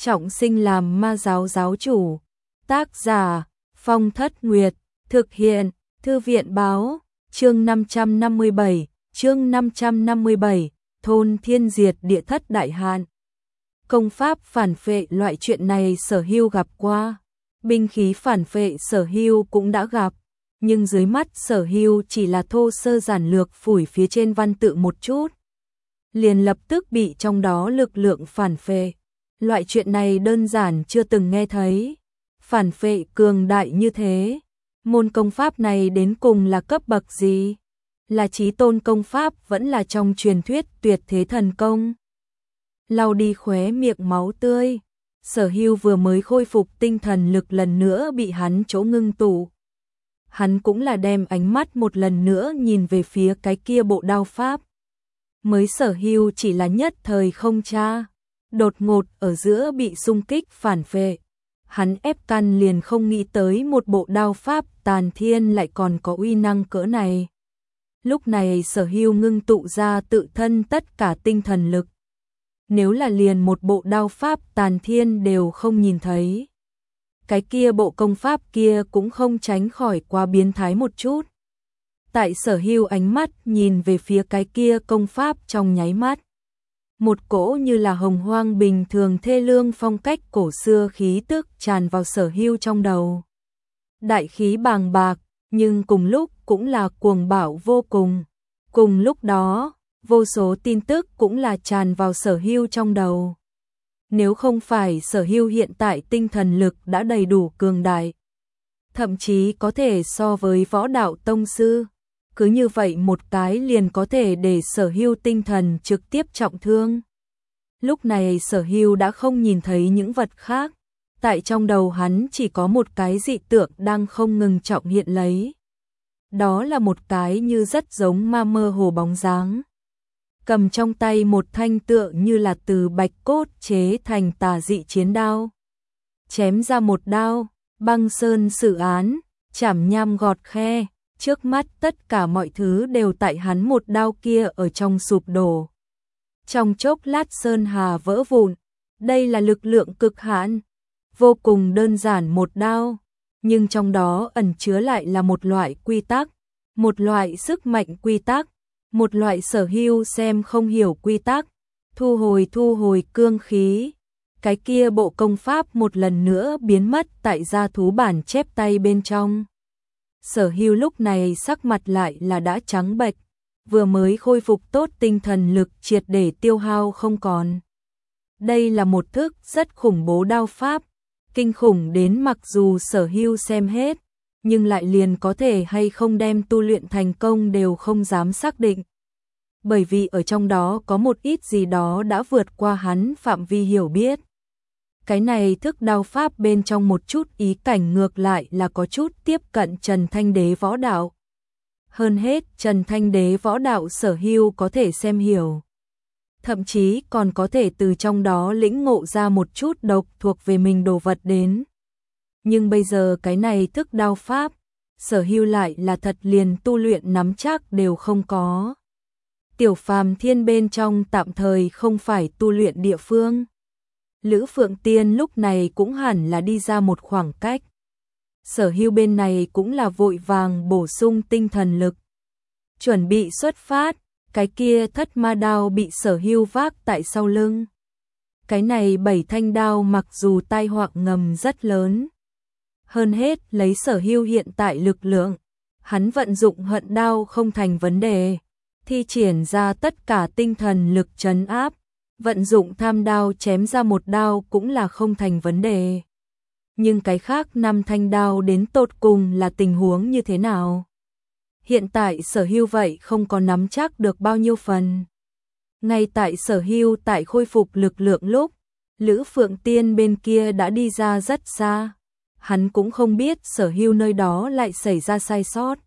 trọng sinh làm ma giáo giáo chủ. Tác giả Phong Thất Nguyệt. Thực hiện Thư viện báo. Chương 557, thôn thiên diệt địa thất đại hạn. Công pháp phản phệ loại chuyện này Sở Hưu gặp qua, binh khí phản phệ Sở Hưu cũng đã gặp, nhưng dưới mắt Sở Hưu chỉ là thô sơ giản lược phủi phía trên văn tự một chút, liền lập tức bị trong đó lực lượng phản phệ. Loại chuyện này đơn giản chưa từng nghe thấy, phản phệ cường đại như thế. Môn công pháp này đến cùng là cấp bậc gì? Là chí tôn công pháp vẫn là trong truyền thuyết tuyệt thế thần công? Lau đi khóe miệng máu tươi, Sở Hưu vừa mới khôi phục tinh thần lực lần nữa bị hắn chỗ ngưng tụ. Hắn cũng là đem ánh mắt một lần nữa nhìn về phía cái kia bộ đao pháp. Mới Sở Hưu chỉ là nhất thời không tra, đột ngột ở giữa bị xung kích phản phệ. Hắn ép căn liền không nghĩ tới một bộ đao pháp tàn thiên lại còn có uy năng cỡ này. Lúc này Sở Hưu ngưng tụ ra tự thân tất cả tinh thần lực. Nếu là liền một bộ đao pháp tàn thiên đều không nhìn thấy, cái kia bộ công pháp kia cũng không tránh khỏi quá biến thái một chút. Tại Sở Hưu ánh mắt nhìn về phía cái kia công pháp trong nháy mắt, một cỗ như là hồng hoang bình thường thê lương phong cách cổ xưa khí tức tràn vào Sở Hưu trong đầu. Đại khí bàng bạc, nhưng cùng lúc cũng là cuồng bạo vô cùng. Cùng lúc đó, vô số tin tức cũng là tràn vào Sở Hưu trong đầu. Nếu không phải Sở Hưu hiện tại tinh thần lực đã đầy đủ cường đại, thậm chí có thể so với võ đạo tông sư, cứ như vậy một cái liền có thể để Sở Hưu tinh thần trực tiếp trọng thương. Lúc này Sở Hưu đã không nhìn thấy những vật khác, tại trong đầu hắn chỉ có một cái dị tượng đang không ngừng trọng hiện lấy. Đó là một cái như rất giống ma mơ hồ bóng dáng, cầm trong tay một thanh tượng như là từ bạch cốt chế thành tà dị chiến đao. Chém ra một đao, băng sơn xử án, chảm nham gọt khe, trước mắt tất cả mọi thứ đều tại hắn một đao kia ở trong sụp đổ. Trong chốc lát sơn hà vỡ vụn, đây là lực lượng cực hạn, vô cùng đơn giản một đao, nhưng trong đó ẩn chứa lại là một loại quy tắc, một loại sức mạnh quy tắc, một loại Sở Hưu xem không hiểu quy tắc. Thu hồi cương khí, cái kia bộ công pháp một lần nữa biến mất tại gia thú bản chép tay bên trong. Sở Hưu lúc này sắc mặt lại là đã trắng bệch, vừa mới khôi phục tốt tinh thần lực triệt để tiêu hao không còn. Đây là một thức rất khủng bố đao pháp, kinh khủng đến mặc dù Sở Hưu xem hết, nhưng lại liền có thể hay không đem tu luyện thành công đều không dám xác định. Bởi vì ở trong đó có một ít gì đó đã vượt qua hắn phạm vi hiểu biết. Cái này thức đao pháp bên trong một chút ý cảnh ngược lại là có chút tiếp cận Trần Thanh Đế võ đạo. Hơn hết Trần Thanh Đế võ đạo Sở Hưu có thể xem hiểu. Thậm chí còn có thể từ trong đó lĩnh ngộ ra một chút độc thuộc về mình đồ vật đến. Nhưng bây giờ cái này thức đao pháp, Sở Hưu lại là thật liền tu luyện nắm chắc đều không có. Tiểu Phàm Thiên bên trong tạm thời không phải tu luyện địa phương. Lữ Phượng Tiên lúc này cũng hẳn là đi ra một khoảng cách. Sở Hưu bên này cũng là vội vàng bổ sung tinh thần lực. Chuẩn bị xuất phát, cái kia thất ma đao bị Sở Hưu vác tại sau lưng. Cái này 7 thanh đao mặc dù tai họa ngầm rất lớn. Hơn hết lấy Sở Hưu hiện tại lực lượng, hắn vận dụng hận đao không thành vấn đề. Thi triển ra tất cả tinh thần lực trấn áp, vận dụng tham đao chém ra một đao cũng là không thành vấn đề. Nhưng cái khác 5 thanh đao đến tột cùng là tình huống như thế nào? Hiện tại Sở Hưu vậy không có nắm chắc được bao nhiêu phần. Ngay tại Sở Hưu tại khôi phục lực lượng lúc, Lữ Phượng Tiên bên kia đã đi ra rất xa. Hắn cũng không biết Sở Hưu nơi đó lại xảy ra sai sót.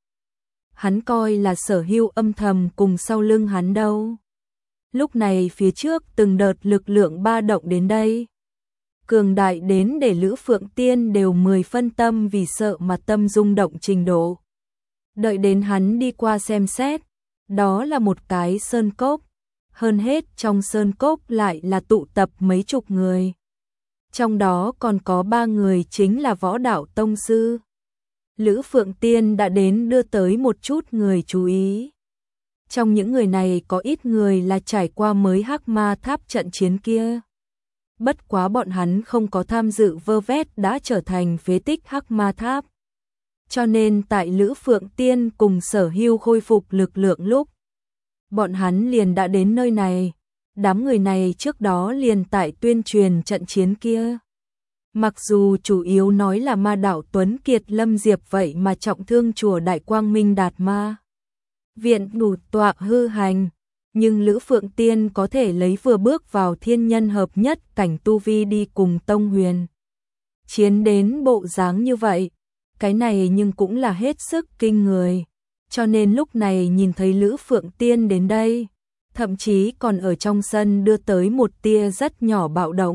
Hắn coi là Sở Hưu âm thầm cùng sau lưng hắn đâu. Lúc này phía trước từng đợt lực lượng ba động đến đây. Cường đại đến để Lữ Phượng Tiên đều 10 phân tâm vì sợ mà tâm rung động trình độ. Đợi đến hắn đi qua xem xét, đó là một cái sơn cốc. Hơn hết trong sơn cốc lại là tụ tập mấy chục người. Trong đó còn có 3 người chính là võ đạo tông sư. Lữ Phượng Tiên đã đến đưa tới một chút người chú ý. Trong những người này có ít người là trải qua mới Hắc Ma Tháp trận chiến kia. Bất quá bọn hắn không có tham dự vơ vét đã trở thành phế tích Hắc Ma Tháp. Cho nên tại Lữ Phượng Tiên cùng Sở Hưu khôi phục lực lượng lúc, bọn hắn liền đã đến nơi này. Đám người này trước đó liền tại tuyên truyền trận chiến kia. Mặc dù chủ yếu nói là ma đạo Tuấn Kiệt Lâm Diệp vậy mà trọng thương chùa Đại Quang Minh Đạt Ma viện đủ tọa hư hành, nhưng Lữ Phượng Tiên có thể lấy vừa bước vào thiên nhân hợp nhất cảnh tu vi đi cùng Tông Huyền chiến đến bộ dáng như vậy, cái này nhưng cũng là hết sức kinh người. Cho nên lúc này nhìn thấy Lữ Phượng Tiên đến đây, thậm chí còn ở trong sân đưa tới một tia rất nhỏ bạo động.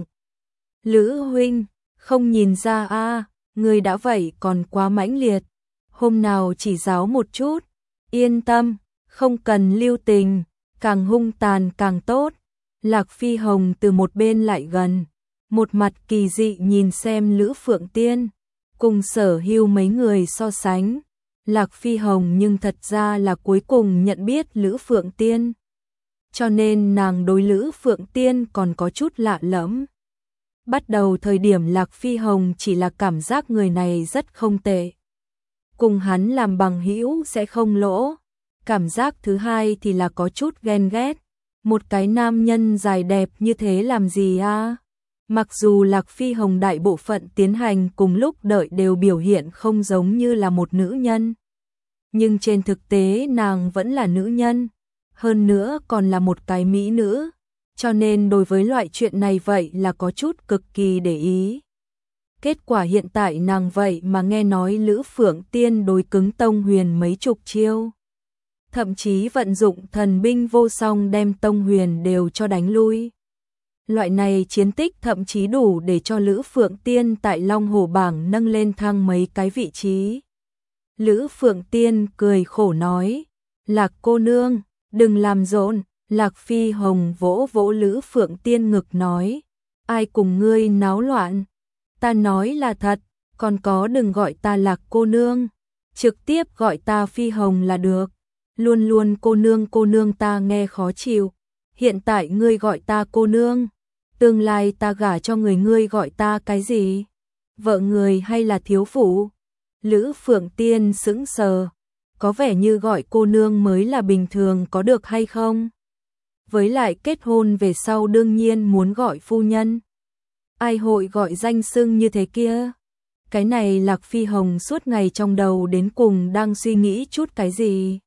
Lữ huynh, không nhìn ra a, người đã vậy còn quá mãnh liệt, hôm nào chỉ giáo một chút. Yên tâm, không cần lưu tình, càng hung tàn càng tốt. Lạc Phi Hồng từ một bên lại gần, một mặt kỳ dị nhìn xem Lữ Phượng Tiên, cùng Sở Hưu mấy người so sánh. Lạc Phi Hồng nhưng thật ra là cuối cùng nhận biết Lữ Phượng Tiên, cho nên nàng đối Lữ Phượng Tiên còn có chút lạ lẫm. Bắt đầu thời điểm Lạc Phi Hồng chỉ là cảm giác người này rất không tệ, cùng hắn làm bằng hữu sẽ không lỗ. Cảm giác thứ hai thì là có chút ghen ghét, một cái nam nhân dài đẹp như thế làm gì a? Mặc dù Lạc Phi Hồng đại bộ phận tiến hành cùng lúc đợi đều biểu hiện không giống như là một nữ nhân, nhưng trên thực tế nàng vẫn là nữ nhân, hơn nữa còn là một cái mỹ nữ, cho nên đối với loại chuyện này vậy là có chút cực kỳ để ý. Kết quả hiện tại nàng vậy mà nghe nói Lữ Phượng Tiên đối cứng Tông Huyền mấy chục chiêu, thậm chí vận dụng thần binh vô song đem Tông Huyền đều cho đánh lui. Loại này chiến tích thậm chí đủ để cho Lữ Phượng Tiên tại Long Hổ bảng nâng lên thang mấy cái vị trí. Lữ Phượng Tiên cười khổ nói, Lạc cô nương, đừng làm rộn. Lạc Phi Hồng vỗ vỗ Lữ Phượng Tiên ngực nói, ai cùng ngươi náo loạn, ta nói là thật, còn có đừng gọi ta Lạc cô nương, trực tiếp gọi ta Phi Hồng là được, luôn luôn cô nương ta nghe khó chịu, hiện tại ngươi gọi ta cô nương, tương lai ta gả cho người ngươi gọi ta cái gì, vợ người hay là thiếu phụ? Lữ Phượng Tiên sững sờ, có vẻ như gọi cô nương mới là bình thường có được hay không? Với lại kết hôn về sau đương nhiên muốn gọi phu nhân. Ai hội gọi danh xưng như thế kia? Cái này Lạc Phi Hồng suốt ngày trong đầu đến cùng đang suy nghĩ chút cái gì?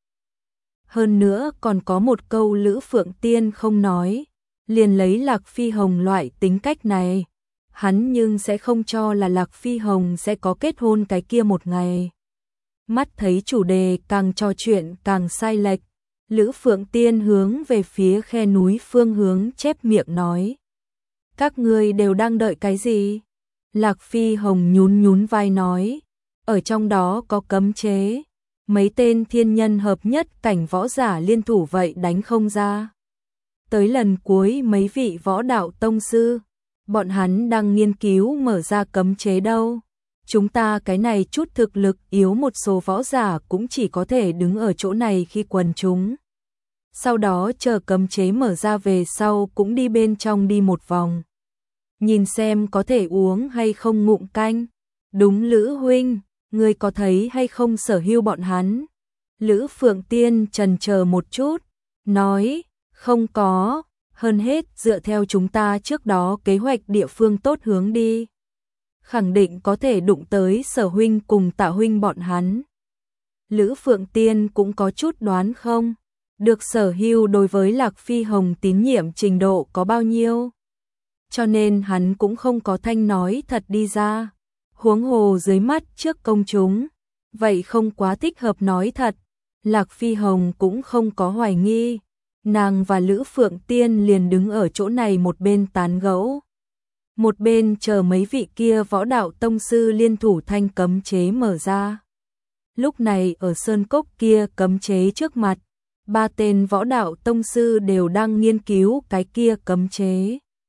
Hơn nữa còn có một câu Lữ Phượng Tiên không nói, liền lấy Lạc Phi Hồng loại tính cách này, hắn nhưng sẽ không cho là Lạc Phi Hồng sẽ có kết hôn cái kia một ngày. Mắt thấy chủ đề càng trò chuyện càng sai lệch, Lữ Phượng Tiên hướng về phía khe núi phương hướng chép miệng nói, các ngươi đều đang đợi cái gì? Lạc Phi Hồng nhún nhún vai nói, ở trong đó có cấm chế, mấy tên thiên nhân hợp nhất cảnh võ giả liên thủ vậy đánh không ra. Tới lần cuối mấy vị võ đạo tông sư, bọn hắn đang nghiên cứu mở ra cấm chế đâu. Chúng ta cái này chút thực lực yếu một số võ giả cũng chỉ có thể đứng ở chỗ này khi quần chúng. Sau đó chờ cấm chế mở ra về sau cũng đi bên trong đi một vòng. Nhìn xem có thể uống hay không ngụm canh. Đúng Lữ huynh, ngươi có thấy hay không Sở Hưu bọn hắn? Lữ Phượng Tiên chần chờ một chút, nói, không có, hơn hết dựa theo chúng ta trước đó kế hoạch địa phương tốt hướng đi. Khẳng định có thể đụng tới Sở huynh cùng Tạ huynh bọn hắn. Lữ Phượng Tiên cũng có chút đoán không, được Sở Hưu đối với Lạc Phi Hồng tín nhiệm trình độ có bao nhiêu. Cho nên hắn cũng không có thanh nói thật đi ra, huống hồ dưới mắt trước công chúng, vậy không quá thích hợp nói thật. Lạc Phi Hồng cũng không có hoài nghi, nàng và Lữ Phượng Tiên liền đứng ở chỗ này một bên tán gẫu, một bên chờ mấy vị kia võ đạo tông sư liên thủ thanh cấm chế mở ra. Lúc này ở sơn cốc kia cấm chế trước mặt, ba tên võ đạo tông sư đều đang nghiên cứu cái kia cấm chế.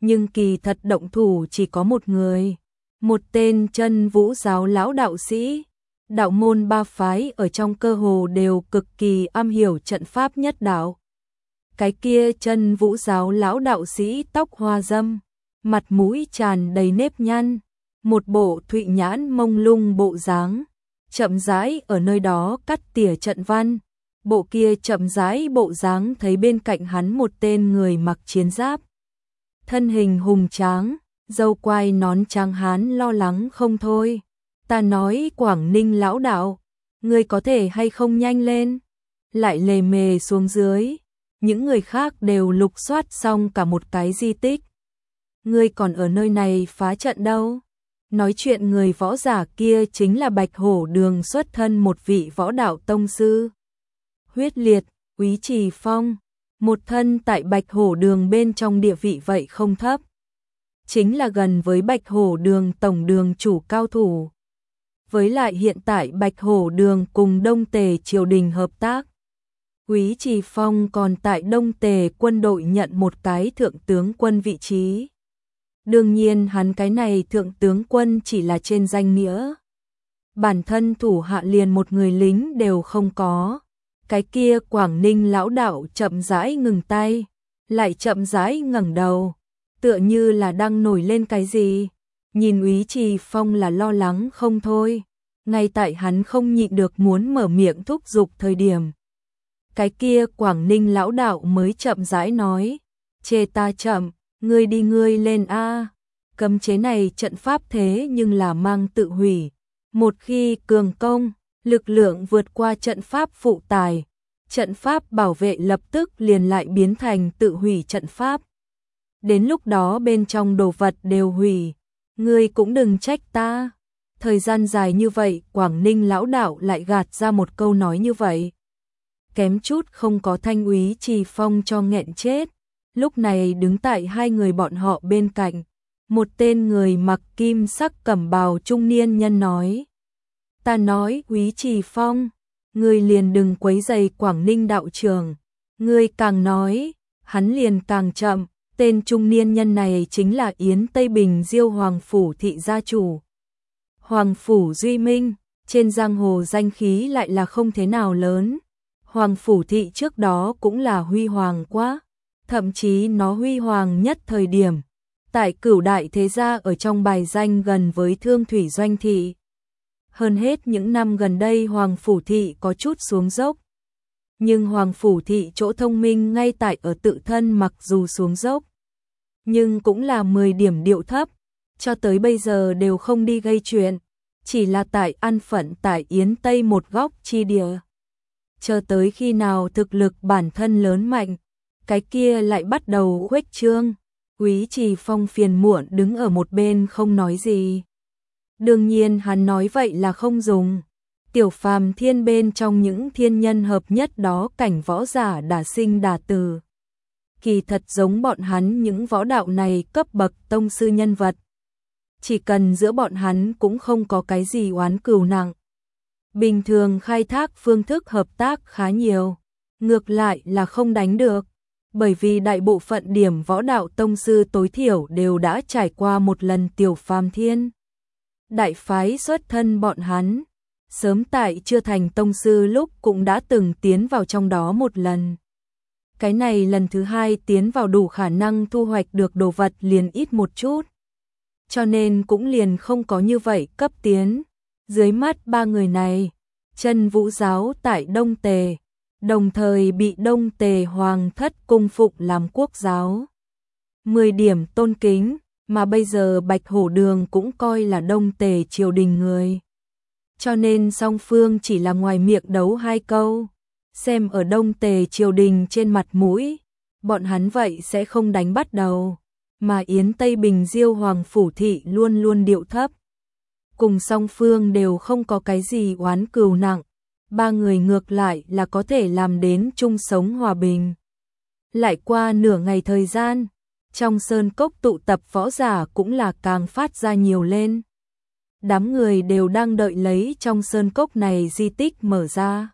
nhưng kỳ thật động thủ chỉ có một người, một tên Chân Vũ giáo lão đạo sĩ. Đạo môn ba phái ở trong cơ hồ đều cực kỳ am hiểu trận pháp nhất đạo. Cái kia Chân Vũ giáo lão đạo sĩ tóc hoa dâm, mặt mũi tràn đầy nếp nhăn, một bộ thụy nhãn mông lung bộ dáng, chậm rãi ở nơi đó cắt tỉa trận văn. Bộ kia chậm rãi bộ dáng thấy bên cạnh hắn một tên người mặc chiến giáp, thân hình hùng tráng, râu quai nón trắng hán lo lắng không thôi. Ta nói Quảng Ninh lão đạo, ngươi có thể hay không nhanh lên? Lại lề mề xuống dưới, những người khác đều lục soát xong cả một cái di tích. Ngươi còn ở nơi này phá trận đâu? Nói chuyện người võ giả kia chính là Bạch Hổ Đường xuất thân một vị võ đạo tông sư. Huyết liệt, Úy Trì Phong, một thân tại Bạch Hổ Đường bên trong địa vị vậy không thấp. Chính là gần với Bạch Hổ Đường tổng đường chủ cao thủ. Với lại hiện tại Bạch Hổ Đường cùng Đông Tề triều đình hợp tác. Úy Trì Phong còn tại Đông Tề quân đội nhận một cái thượng tướng quân vị trí. Đương nhiên hắn cái này thượng tướng quân chỉ là trên danh nghĩa. Bản thân thủ hạ liền một người lính đều không có. Cái kia Quảng Ninh lão đạo chậm rãi ngừng tay, lại chậm rãi ngẩng đầu, tựa như là đang nổi lên cái gì. Nhìn Úy Trì Phong là lo lắng không thôi, ngay tại hắn không nhịn được muốn mở miệng thúc giục thời điểm. Cái kia Quảng Ninh lão đạo mới chậm rãi nói, chê ta chậm, ngươi đi ngươi lên a. Cấm chế này trận pháp thế nhưng là mang tự hủy. Một khi cường công, lực lượng vượt qua trận pháp phụ tải, trận pháp bảo vệ lập tức liền lại biến thành tự hủy trận pháp. Đến lúc đó bên trong đồ vật đều hủy, ngươi cũng đừng trách ta. Thời gian dài như vậy, Quảng Ninh lão đạo lại gạt ra một câu nói như vậy. Kém chút không có Thanh Úy Trì Phong cho nghẹn chết. Lúc này đứng tại hai người bọn họ bên cạnh, một tên người mặc kim sắc cẩm bào trung niên nhân nói. Ta nói Úy Trì Phong, ngươi liền đừng quấy rầy Quảng Ninh đạo trưởng. Ngươi càng nói, hắn liền càng chậm. Tên trung niên nhân này chính là Yến Tây Bình Diêu Hoàng Phủ thị gia chủ. Hoàng Phủ Duy Minh, trên giang hồ danh khí lại là không thế nào lớn. Hoàng Phủ thị trước đó cũng là huy hoàng quá. Thậm chí nó huy hoàng nhất thời điểm. Tại Cửu đại thế gia ở trong bài danh gần với Thương Thủy Doanh thị. Hơn hết những năm gần đây Hoàng Phủ thị có chút xuống dốc. Nhưng Hoàng Phủ thị chỗ thông minh ngay tại ở tự thân mặc dù xuống dốc. Nhưng cũng là 10 điểm điệu thấp. Cho tới bây giờ đều không đi gây chuyện. Chỉ là tại an phận tại Yến Tây một góc chi địa. Chờ tới khi nào thực lực bản thân lớn mạnh, cái kia lại bắt đầu khuếch trương. Úy Trì Phong phiền muộn đứng ở một bên không nói gì. Đương nhiên hắn nói vậy là không dùng. Tiểu Phàm Thiên bên trong những thiên nhân hợp nhất đó cảnh võ giả đả sinh đả tử. Kỳ thật giống bọn hắn những võ đạo này cấp bậc tông sư nhân vật. Chỉ cần giữa bọn hắn cũng không có cái gì oán cừu nặng. Bình thường khai thác phương thức hợp tác khá nhiều. Ngược lại là không đánh được. Bởi vì đại bộ phận điểm võ đạo tông sư tối thiểu đều đã trải qua một lần Tiểu Phàm Thiên. Đại phái xuất thân bọn hắn, sớm tại chưa thành tông sư lúc cũng đã từng tiến vào trong đó một lần. Cái này lần thứ hai tiến vào đủ khả năng thu hoạch được đồ vật liền ít một chút. Cho nên cũng liền không có như vậy cấp tiến. Dưới mắt ba người này, Chân Vũ giáo tại Đông Tề, đồng thời bị Đông Tề Hoàng thất cung phụng làm quốc giáo. 10 điểm tôn kính, mà bây giờ Bạch Hổ Đường cũng coi là Đông Tề triều đình người. Cho nên song phương chỉ là ngoài miệng đấu hai câu, xem ở Đông Tề triều đình trên mặt mũi, bọn hắn vậy sẽ không đánh bắt đầu, mà Yến Tây Bình Diêu Hoàng Phủ thị luôn luôn điệu thấp. Cùng song phương đều không có cái gì oán cừu nặng, ba người ngược lại là có thể làm đến chung sống hòa bình. Lại qua nửa ngày thời gian, trong sơn cốc tụ tập võ giả cũng là càng phát ra nhiều lên. Đám người đều đang đợi lấy trong sơn cốc này di tích mở ra.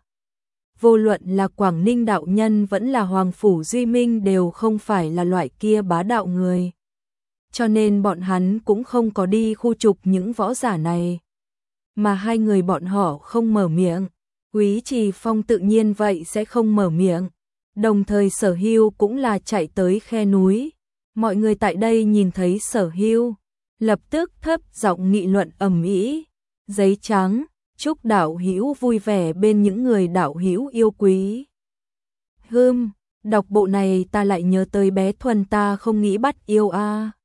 Vô luận là Quảng Ninh đạo nhân vẫn là Hoàng Phủ Duy Minh đều không phải là loại kia bá đạo người. cho nên bọn hắn cũng không có đi khu trục những võ giả này. Mà hai người bọn họ không mở miệng, Quý Trì Phong tự nhiên vậy sẽ không mở miệng. Đồng thời Sở Hưu cũng là chạy tới khe núi. Mọi người tại đây nhìn thấy Sở Hưu, lập tức thấp giọng nghị luận ầm ĩ. Giấy trắng, chúc đạo hữu vui vẻ bên những người đạo hữu yêu quý. Đọc bộ này ta lại nhớ tới bé Thuần ta không nghĩ bắt yêu a.